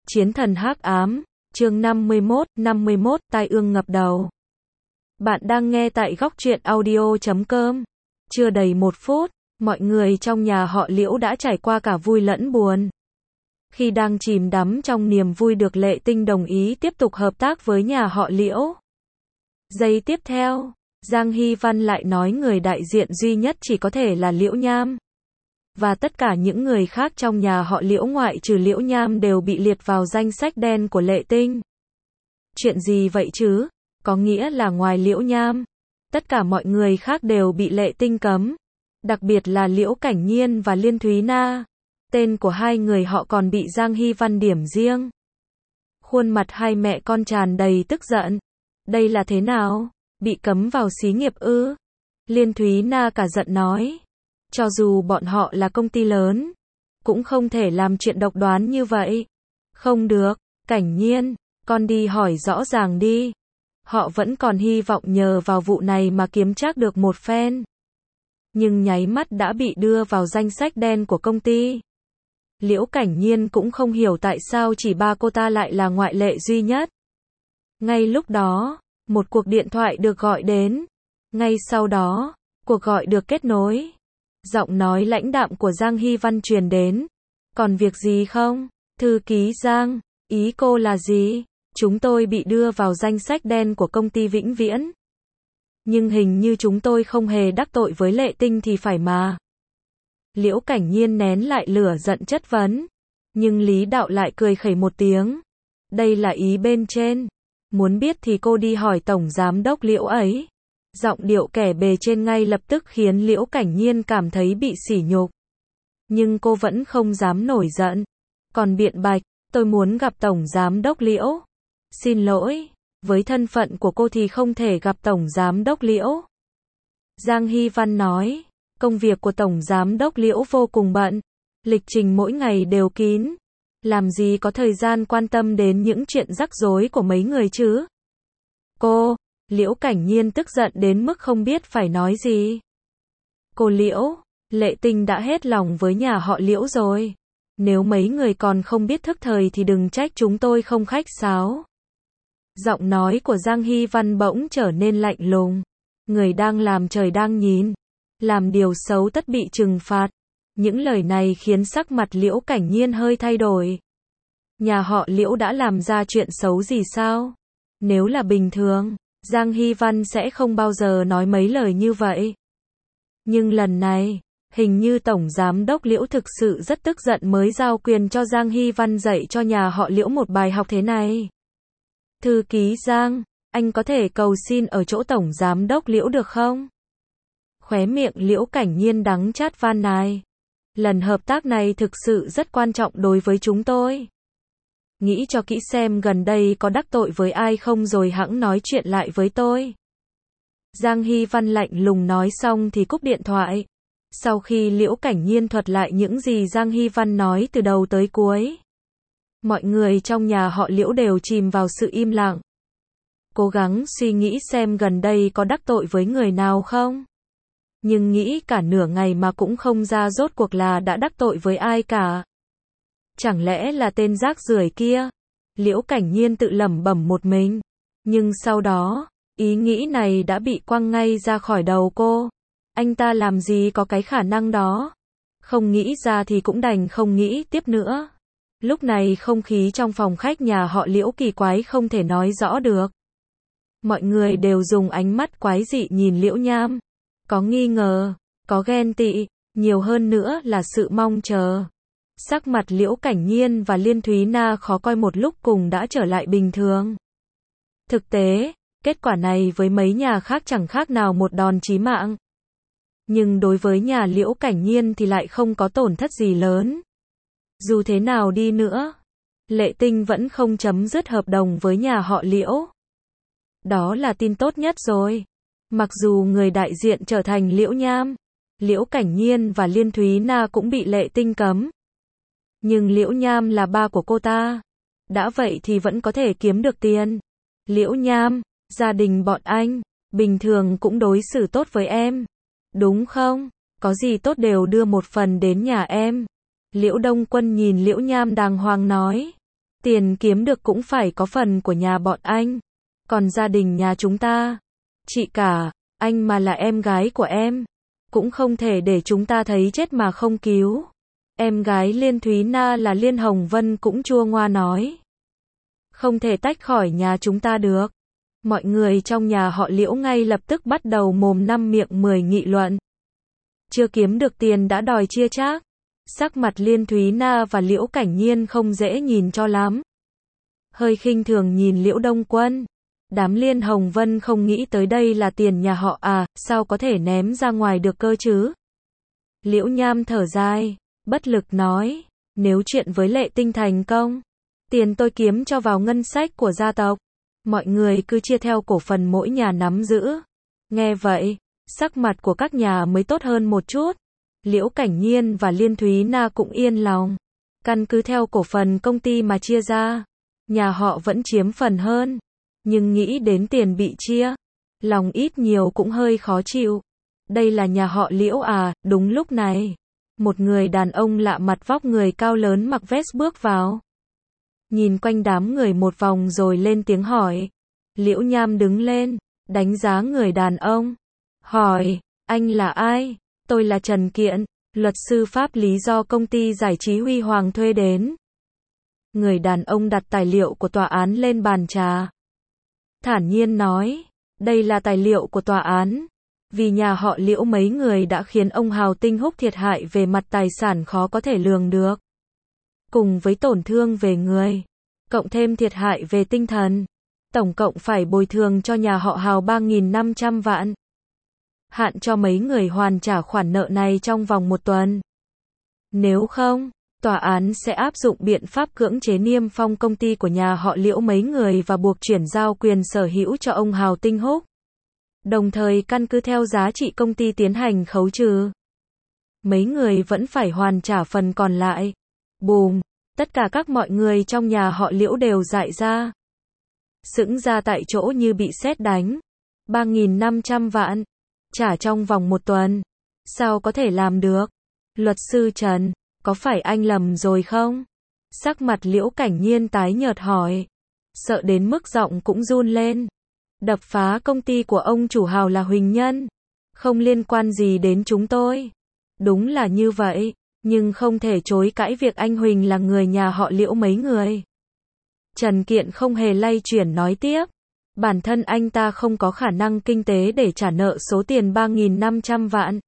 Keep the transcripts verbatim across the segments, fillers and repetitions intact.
Chiến thần hắc ám, chương năm mươi mốt, năm mươi mốt, tai ương ngập đầu. Bạn đang nghe tại góc truyện audio chấm com. Chưa đầy một phút, mọi người trong nhà họ Liễu đã trải qua cả vui lẫn buồn. Khi đang chìm đắm trong niềm vui được Lệ Tinh đồng ý tiếp tục hợp tác với nhà họ Liễu. Giây tiếp theo, Giang Hy Văn lại nói người đại diện duy nhất chỉ có thể là Liễu Nham. Và tất cả những người khác trong nhà họ Liễu ngoại trừ Liễu Nham đều bị liệt vào danh sách đen của Lệ Tinh. Chuyện gì vậy chứ? Có nghĩa là ngoài Liễu Nham, tất cả mọi người khác đều bị Lệ Tinh cấm. Đặc biệt là Liễu Cảnh Nhiên và Liên Thúy Na. Tên của hai người họ còn bị Giang Hy Văn điểm riêng. Khuôn mặt hai mẹ con tràn đầy tức giận. Đây là thế nào? Bị cấm vào xí nghiệp ư? Liên Thúy Na cả giận nói. Cho dù bọn họ là công ty lớn, cũng không thể làm chuyện độc đoán như vậy. Không được, Cảnh Nhiên, con đi hỏi rõ ràng đi. Họ vẫn còn hy vọng nhờ vào vụ này mà kiếm trác được một phen. Nhưng nháy mắt đã bị đưa vào danh sách đen của công ty. Liễu Cảnh Nhiên cũng không hiểu tại sao chỉ ba cô ta lại là ngoại lệ duy nhất. Ngay lúc đó, một cuộc điện thoại được gọi đến. Ngay sau đó, cuộc gọi được kết nối. Giọng nói lãnh đạm của Giang Hy Văn truyền đến. Còn việc gì không? Thư ký Giang, ý cô là gì? Chúng tôi bị đưa vào danh sách đen của công ty Vĩnh Viễn. Nhưng hình như chúng tôi không hề đắc tội với Lệ Tinh thì phải mà. Liễu Cảnh Nhiên nén lại lửa giận chất vấn. Nhưng Lý Đạo lại cười khẩy một tiếng. Đây là ý bên trên. Muốn biết thì cô đi hỏi Tổng Giám đốc Liễu ấy. Giọng điệu kẻ bề trên ngay lập tức khiến Liễu Cảnh Nhiên cảm thấy bị sỉ nhục. Nhưng cô vẫn không dám nổi giận. Còn biện bạch, tôi muốn gặp Tổng Giám đốc Liễu. Xin lỗi, với thân phận của cô thì không thể gặp Tổng Giám đốc Liễu. Giang Hy Văn nói, công việc của Tổng Giám đốc Liễu vô cùng bận. Lịch trình mỗi ngày đều kín. Làm gì có thời gian quan tâm đến những chuyện rắc rối của mấy người chứ? Cô... Liễu Cảnh Nhiên tức giận đến mức không biết phải nói gì. Cô Liễu, Lệ Tinh đã hết lòng với nhà họ Liễu rồi. Nếu mấy người còn không biết thức thời thì đừng trách chúng tôi không khách sáo. Giọng nói của Giang Hy Văn bỗng trở nên lạnh lùng. Người đang làm trời đang nhìn. Làm điều xấu tất bị trừng phạt. Những lời này khiến sắc mặt Liễu Cảnh Nhiên hơi thay đổi. Nhà họ Liễu đã làm ra chuyện xấu gì sao? Nếu là bình thường, Giang Hy Văn sẽ không bao giờ nói mấy lời như vậy. Nhưng lần này, hình như Tổng Giám đốc Liễu thực sự rất tức giận mới giao quyền cho Giang Hy Văn dạy cho nhà họ Liễu một bài học thế này. Thư ký Giang, anh có thể cầu xin ở chỗ Tổng Giám đốc Liễu được không? Khóe miệng Liễu Cảnh Nhiên đắng chát van nài. Lần hợp tác này thực sự rất quan trọng đối với chúng tôi. Nghĩ cho kỹ xem gần đây có đắc tội với ai không rồi hẵng nói chuyện lại với tôi. Giang Hy Văn lạnh lùng nói xong thì cúp điện thoại. Sau khi Liễu Cảnh Nhiên thuật lại những gì Giang Hy Văn nói từ đầu tới cuối, mọi người trong nhà họ Liễu đều chìm vào sự im lặng. Cố gắng suy nghĩ xem gần đây có đắc tội với người nào không. Nhưng nghĩ cả nửa ngày mà cũng không ra rốt cuộc là đã đắc tội với ai cả. Chẳng lẽ là tên rác rưởi kia? Liễu Cảnh Nhiên tự lẩm bẩm một mình. Nhưng sau đó, ý nghĩ này đã bị quăng ngay ra khỏi đầu cô. Anh ta làm gì có cái khả năng đó? Không nghĩ ra thì cũng đành không nghĩ tiếp nữa. Lúc này không khí trong phòng khách nhà họ Liễu kỳ quái không thể nói rõ được. Mọi người đều dùng ánh mắt quái dị nhìn Liễu Nham. Có nghi ngờ, có ghen tị, nhiều hơn nữa là sự mong chờ. Sắc mặt Liễu Cảnh Nhiên và Liên Thúy Na khó coi một lúc cùng đã trở lại bình thường. Thực tế, kết quả này với mấy nhà khác chẳng khác nào một đòn chí mạng. Nhưng đối với nhà Liễu Cảnh Nhiên thì lại không có tổn thất gì lớn. Dù thế nào đi nữa, Lệ Tinh vẫn không chấm dứt hợp đồng với nhà họ Liễu. Đó là tin tốt nhất rồi. Mặc dù người đại diện trở thành Liễu Nham, Liễu Cảnh Nhiên và Liên Thúy Na cũng bị Lệ Tinh cấm. Nhưng Liễu Nham là ba của cô ta. Đã vậy thì vẫn có thể kiếm được tiền. Liễu Nham, gia đình bọn anh, bình thường cũng đối xử tốt với em. Đúng không? Có gì tốt đều đưa một phần đến nhà em. Liễu Đông Quân nhìn Liễu Nham đàng hoàng nói. Tiền kiếm được cũng phải có phần của nhà bọn anh. Còn gia đình nhà chúng ta, chị cả, anh mà là em gái của em, cũng không thể để chúng ta thấy chết mà không cứu. Em gái Liên Thúy Na là Liên Hồng Vân cũng chua ngoa nói. Không thể tách khỏi nhà chúng ta được. Mọi người trong nhà họ Liễu ngay lập tức bắt đầu mồm năm miệng mười nghị luận. Chưa kiếm được tiền đã đòi chia chác. Sắc mặt Liên Thúy Na và Liễu Cảnh Nhiên không dễ nhìn cho lắm. Hơi khinh thường nhìn Liễu Đông Quân. Đám Liên Hồng Vân không nghĩ tới đây là tiền nhà họ à, sao có thể ném ra ngoài được cơ chứ? Liễu Nham thở dài, bất lực nói, nếu chuyện với Lệ Tinh thành công, tiền tôi kiếm cho vào ngân sách của gia tộc, mọi người cứ chia theo cổ phần mỗi nhà nắm giữ. Nghe vậy, sắc mặt của các nhà mới tốt hơn một chút. Liễu Cảnh Nhiên và Liên Thúy Na cũng yên lòng. Căn cứ theo cổ phần công ty mà chia ra, nhà họ vẫn chiếm phần hơn. Nhưng nghĩ đến tiền bị chia, lòng ít nhiều cũng hơi khó chịu. Đây là nhà họ Liễu à? Đúng lúc này, một người đàn ông lạ mặt vóc người cao lớn mặc vest bước vào. Nhìn quanh đám người một vòng rồi lên tiếng hỏi. Liễu Nham đứng lên, đánh giá người đàn ông. Hỏi, anh là ai? Tôi là Trần Kiện, luật sư pháp lý do công ty giải trí Huy Hoàng thuê đến. Người đàn ông đặt tài liệu của tòa án lên bàn trà. Thản nhiên nói, đây là tài liệu của tòa án. Vì nhà họ Liễu mấy người đã khiến ông Hào Tinh Húc thiệt hại về mặt tài sản khó có thể lường được. Cùng với tổn thương về người, cộng thêm thiệt hại về tinh thần, tổng cộng phải bồi thường cho nhà họ Hào ba nghìn năm trăm vạn. Hạn cho mấy người hoàn trả khoản nợ này trong vòng một tuần. Nếu không, tòa án sẽ áp dụng biện pháp cưỡng chế niêm phong công ty của nhà họ Liễu mấy người và buộc chuyển giao quyền sở hữu cho ông Hào Tinh Húc. Đồng thời căn cứ theo giá trị công ty tiến hành khấu trừ. Mấy người vẫn phải hoàn trả phần còn lại. Bùm, tất cả các mọi người trong nhà họ Liễu đều dại ra. Sững ra tại chỗ như bị sét đánh. ba nghìn năm trăm vạn. Trả trong vòng một tuần. Sao có thể làm được? Luật sư Trần, có phải anh lầm rồi không? Sắc mặt Liễu Cảnh Nhiên tái nhợt hỏi. Sợ đến mức giọng cũng run lên. Đập phá công ty của ông chủ Hào là Huỳnh Nhân. Không liên quan gì đến chúng tôi. Đúng là như vậy, nhưng không thể chối cãi việc anh Huỳnh là người nhà họ Liễu mấy người. Trần Kiện không hề lay chuyển nói tiếp. Bản thân anh ta không có khả năng kinh tế để trả nợ số tiền ba nghìn năm trăm vạn.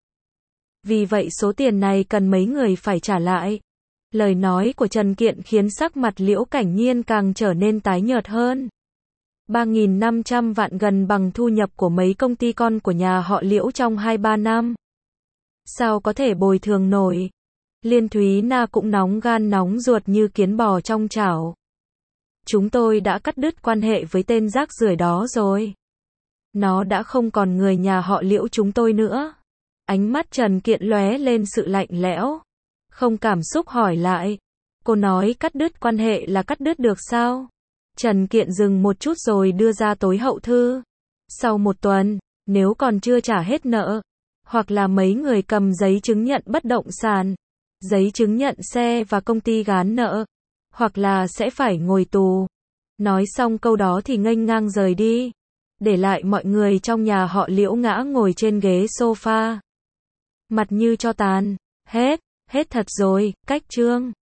Vì vậy số tiền này cần mấy người phải trả lại. Lời nói của Trần Kiện khiến sắc mặt Liễu Cảnh Nhiên càng trở nên tái nhợt hơn. ba nghìn năm trăm vạn gần bằng thu nhập của mấy công ty con của nhà họ Liễu trong hai ba năm. Sao có thể bồi thường nổi? Liên Thúy Na cũng nóng gan nóng ruột như kiến bò trong chảo. Chúng tôi đã cắt đứt quan hệ với tên rác rưởi đó rồi. Nó đã không còn người nhà họ Liễu chúng tôi nữa. Ánh mắt Trần Kiện lóe lên sự lạnh lẽo. Không cảm xúc hỏi lại. Cô nói cắt đứt quan hệ là cắt đứt được sao? Trần Kiện dừng một chút rồi đưa ra tối hậu thư. Sau một tuần, nếu còn chưa trả hết nợ, hoặc là mấy người cầm giấy chứng nhận bất động sản, giấy chứng nhận xe và công ty gán nợ, hoặc là sẽ phải ngồi tù. Nói xong câu đó thì nghênh ngang rời đi, để lại mọi người trong nhà họ Liễu ngã ngồi trên ghế sofa. Mặt như cho tàn. Hết, hết thật rồi, cách chương.